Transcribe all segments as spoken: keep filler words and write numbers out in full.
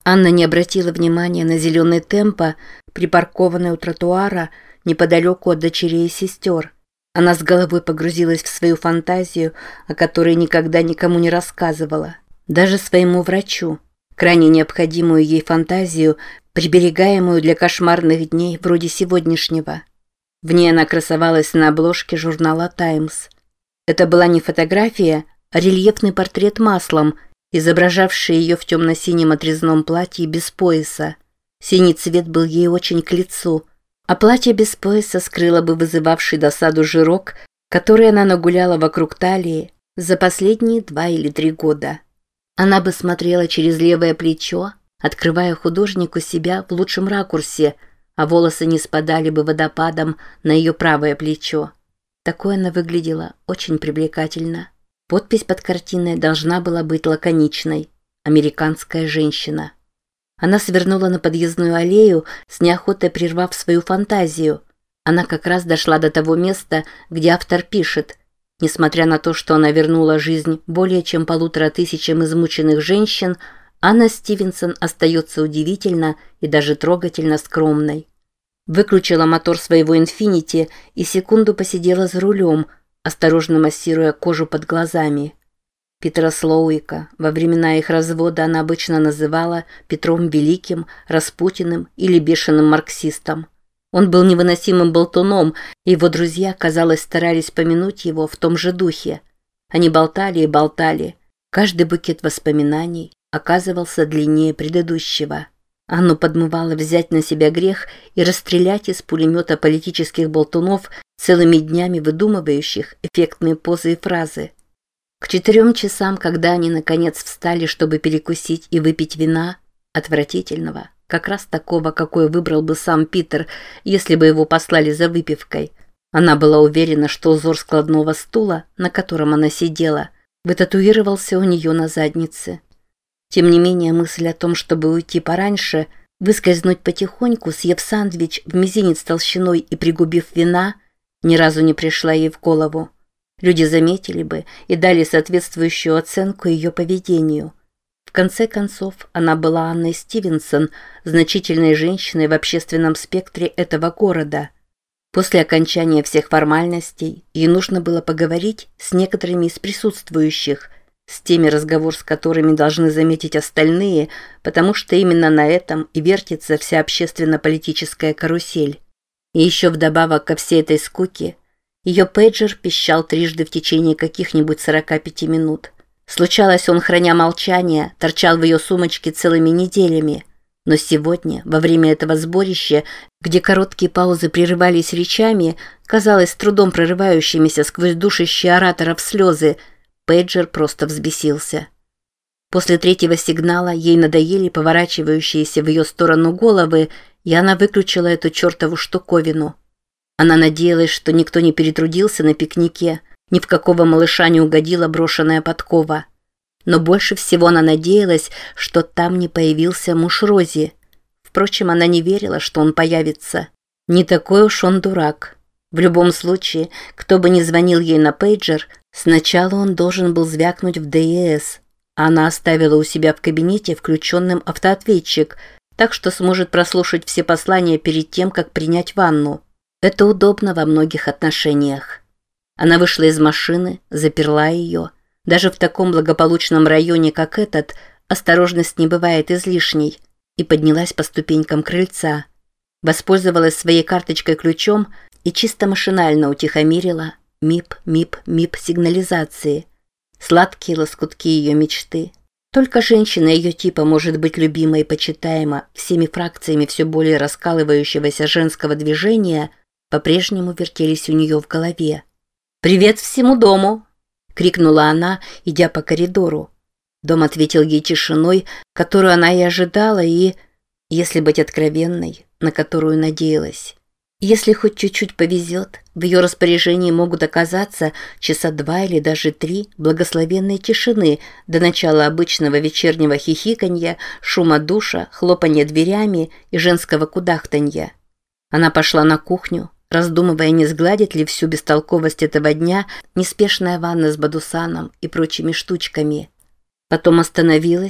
Анна не обратила внимания на зеленый темпо, припаркованный у тротуара неподалеку от дочерей и сестер. Она с головой погрузилась в свою фантазию, о которой никогда никому не рассказывала. Даже своему врачу. Крайне необходимую ей фантазию, приберегаемую для кошмарных дней вроде сегодняшнего. В ней она красовалась на обложке журнала «Таймс». Это была не фотография, а рельефный портрет маслом, изображавший ее в темно-синем отрезном платье без пояса. Синий цвет был ей очень к лицу, а платье без пояса скрыло бы вызывавший досаду жирок, который она нагуляла вокруг талии за последние два или три года. Она бы смотрела через левое плечо, открывая художнику себя в лучшем ракурсе, а волосы не спадали бы водопадом на ее правое плечо. Такой она выглядела очень привлекательно. Подпись под картиной должна была быть лаконичной: «Американская женщина». Она свернула на подъездную аллею, с неохотой прервав свою фантазию. Она как раз дошла до того места, где автор пишет: несмотря на то, что она вернула жизнь более чем полутора тысячам измученных женщин, Анна Стивенсон остается удивительно и даже трогательно скромной. Выключила мотор своего «Инфинити» и секунду посидела за рулем, осторожно массируя кожу под глазами. Питера Слоуика во времена их развода она обычно называла Петром Великим, Распутиным или бешеным марксистом. Он был невыносимым болтуном, и его друзья, казалось, старались помянуть его в том же духе. Они болтали и болтали. Каждый букет воспоминаний оказывался длиннее предыдущего. Анну подмывало взять на себя грех и расстрелять из пулемета политических болтунов, целыми днями выдумывающих эффектные позы и фразы. К четырем часам, когда они наконец встали, чтобы перекусить и выпить вина, отвратительного, как раз такого, какой выбрал бы сам Питер, если бы его послали за выпивкой, она была уверена, что узор складного стула, на котором она сидела, вытатуировался у нее на заднице. Тем не менее, мысль о том, чтобы уйти пораньше, выскользнуть потихоньку, съев сэндвич в мизинец толщиной и пригубив вина, ни разу не пришла ей в голову. Люди заметили бы и дали соответствующую оценку ее поведению. В конце концов, она была Анной Стивенсон, значительной женщиной в общественном спектре этого города. После окончания всех формальностей ей нужно было поговорить с некоторыми из присутствующих, с теми, разговор с которыми должны заметить остальные, потому что именно на этом и вертится вся общественно-политическая карусель. И еще вдобавок ко всей этой скуке ее пейджер пищал трижды в течение каких-нибудь сорока пяти минут. Случалось, он, храня молчание, торчал в ее сумочке целыми неделями. Но сегодня, во время этого сборища, где короткие паузы прерывались речами, казалось, с трудом прорывающимися сквозь душащие ораторов слезы, пейджер просто взбесился. После третьего сигнала ей надоели поворачивающиеся в ее сторону головы, и она выключила эту чертову штуковину. Она надеялась, что никто не перетрудился на пикнике, ни в какого малыша не угодила брошенная подкова. Но больше всего она надеялась, что там не появился муж Рози. Впрочем, она не верила, что он появится. Не такой уж он дурак. В любом случае, кто бы ни звонил ей на пейджер, сначала он должен был звякнуть в дэ и эс. Она оставила у себя в кабинете включенным автоответчик, так что сможет прослушать все послания перед тем, как принять ванну. Это удобно во многих отношениях. Она вышла из машины, заперла ее. Даже в таком благополучном районе, как этот, осторожность не бывает излишней, и поднялась по ступенькам крыльца. Воспользовалась своей карточкой-ключом и чисто машинально утихомирила мип, мип, мип сигнализации. Сладкие лоскутки ее мечты. Только женщина ее типа может быть любима и почитаема всеми фракциями все более раскалывающегося женского движения, по-прежнему вертелись у нее в голове. «Привет всему дому!» — крикнула она, идя по коридору. Дом ответил ей тишиной, которую она и ожидала, и, если быть откровенной, на которую надеялась. Если хоть чуть-чуть повезет, в ее распоряжении могут оказаться часа два или даже три благословенной тишины до начала обычного вечернего хихиканья, шума душа, хлопанья дверями и женского кудахтанья. Она пошла на кухню, раздумывая, не сгладит ли всю бестолковость этого дня неспешная ванна с бадусаном и прочими штучками. Потом остановилась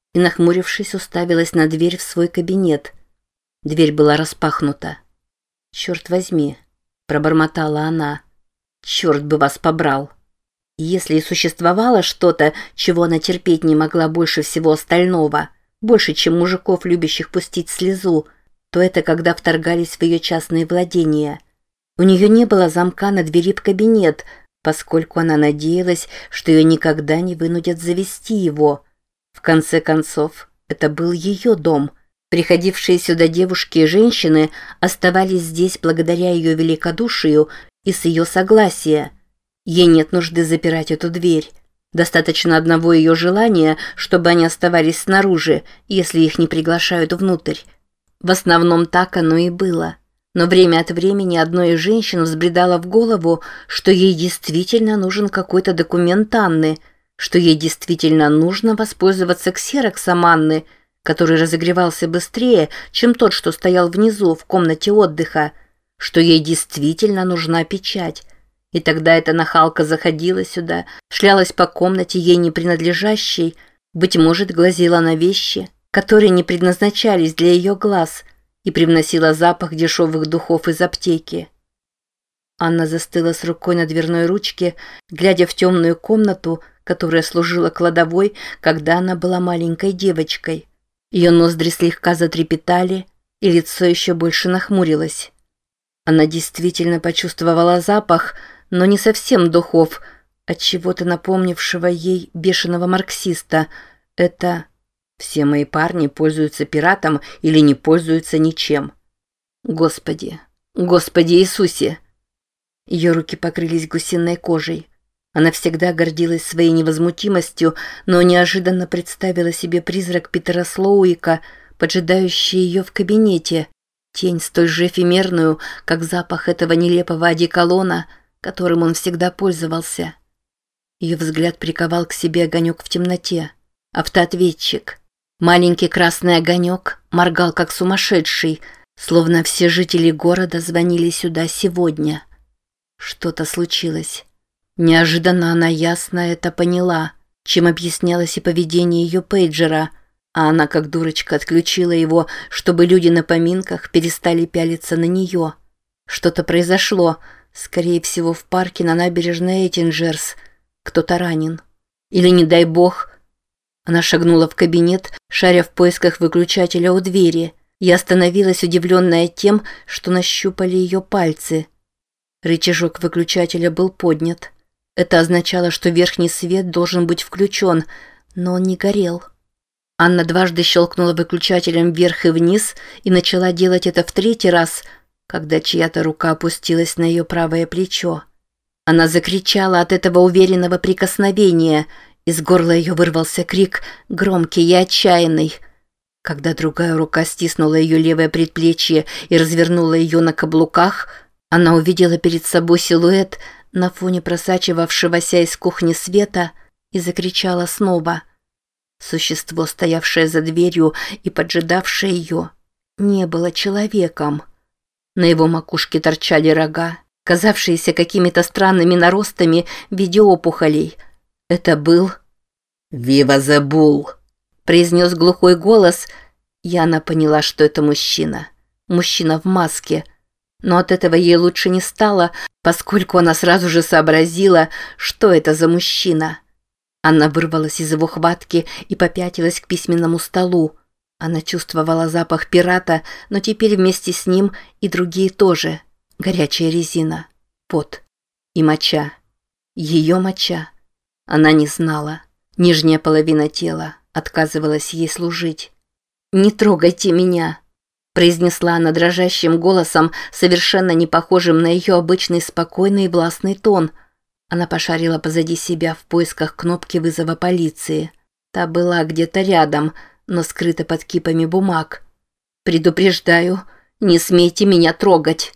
и, нахмурившись, уставилась на дверь в свой кабинет. Дверь была распахнута. «Черт возьми», – пробормотала она. «Черт бы вас побрал». Если и существовало что-то, чего она терпеть не могла больше всего остального, больше, чем мужиков, любящих пустить слезу, то это когда вторгались в ее частные владения. У нее не было замка на двери в кабинет, поскольку она надеялась, что ее никогда не вынудят завести его. В конце концов, это был ее дом. Приходившие сюда девушки и женщины оставались здесь благодаря ее великодушию и с ее согласия. Ей нет нужды запирать эту дверь. Достаточно одного ее желания, чтобы они оставались снаружи, если их не приглашают внутрь. В основном так оно и было. Но время от времени одной из женщин взбредало в голову, что ей действительно нужен какой-то документ Анны, что ей действительно нужно воспользоваться ксероксом Анны, который разогревался быстрее, чем тот, что стоял внизу в комнате отдыха, что ей действительно нужна печать. И тогда эта нахалка заходила сюда, шлялась по комнате ей не принадлежащей, быть может, глазела на вещи, которые не предназначались для ее глаз, и привносила запах дешевых духов из аптеки. Анна застыла с рукой на дверной ручке, глядя в темную комнату, которая служила кладовой, когда она была маленькой девочкой. Ее ноздри слегка затрепетали, и лицо еще больше нахмурилось. Она действительно почувствовала запах, но не совсем духов, от чего-то напомнившего ей бешеного марксиста. Это «все мои парни пользуются пиратом или не пользуются ничем». Господи, Господи Иисусе! Ее руки покрылись гусиной кожей. Она всегда гордилась своей невозмутимостью, но неожиданно представила себе призрак Питера Слоуика, поджидающий ее в кабинете. Тень столь же эфемерную, как запах этого нелепого одеколона, которым он всегда пользовался. Ее взгляд приковал к себе огонек в темноте. Автоответчик. Маленький красный огонек моргал как сумасшедший, словно все жители города звонили сюда сегодня. Что-то случилось. Неожиданно она ясно это поняла, чем объяснялось и поведение ее пейджера, а она как дурочка отключила его, чтобы люди на поминках перестали пялиться на нее. Что-то произошло, скорее всего, в парке на набережной Эттинджерс. Кто-то ранен. Или, не дай бог... Она шагнула в кабинет, шаря в поисках выключателя у двери, и остановилась, удивленная тем, что нащупали ее пальцы. Рычажок выключателя был поднят. Это означало, что верхний свет должен быть включен, но он не горел. Анна дважды щелкнула выключателем вверх и вниз и начала делать это в третий раз, когда чья-то рука опустилась на ее правое плечо. Она закричала от этого уверенного прикосновения. Из горла ее вырвался крик, громкий и отчаянный. Когда другая рука стиснула ее левое предплечье и развернула ее на каблуках, она увидела перед собой силуэт на фоне просачивавшегося из кухни света и закричала снова. Существо, стоявшее за дверью и поджидавшее ее, не было человеком. На его макушке торчали рога, казавшиеся какими-то странными наростами в виде опухолей. Это был... «Вива the Bull!» – произнес глухой голос. Яна поняла, что это мужчина. Мужчина в маске. Но от этого ей лучше не стало, поскольку она сразу же сообразила, что это за мужчина. Она вырвалась из его хватки и попятилась к письменному столу. Она чувствовала запах пирата, но теперь вместе с ним и другие тоже. Горячая резина, пот и моча. Ее моча. Она не знала. Нижняя половина тела отказывалась ей служить. «Не трогайте меня!» произнесла она дрожащим голосом, совершенно не похожим на ее обычный спокойный и властный тон. Она пошарила позади себя в поисках кнопки вызова полиции. Та была где-то рядом, но скрыта под кипами бумаг. «Предупреждаю, не смейте меня трогать!»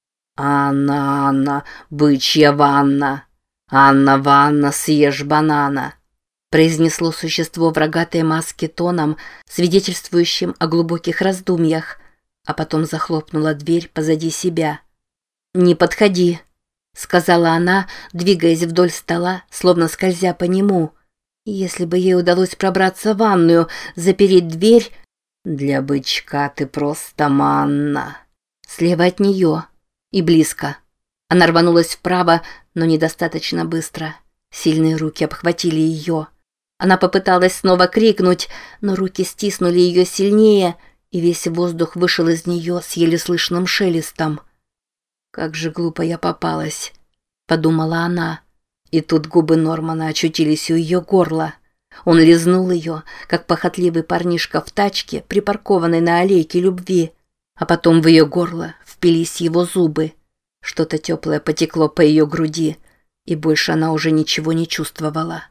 «Анна, Анна, бычья ванна! Анна, ванна, съешь банана!» произнесло существо в рогатой маске тоном, свидетельствующим о глубоких раздумьях, а потом захлопнула дверь позади себя. «Не подходи», — сказала она, двигаясь вдоль стола, словно скользя по нему. Если бы ей удалось пробраться в ванную, запереть дверь... Для бычка ты просто манна. Слева от нее. И близко. Она рванулась вправо, но недостаточно быстро. Сильные руки обхватили ее. Она попыталась снова крикнуть, но руки стиснули ее сильнее, и весь воздух вышел из нее с еле слышным шелестом. «Как же глупо я попалась», — подумала она. И тут губы Нормана очутились у ее горла. Он лизнул ее, как похотливый парнишка в тачке, припаркованной на аллейке любви, а потом в ее горло впились его зубы. Что-то теплое потекло по ее груди, и больше она уже ничего не чувствовала.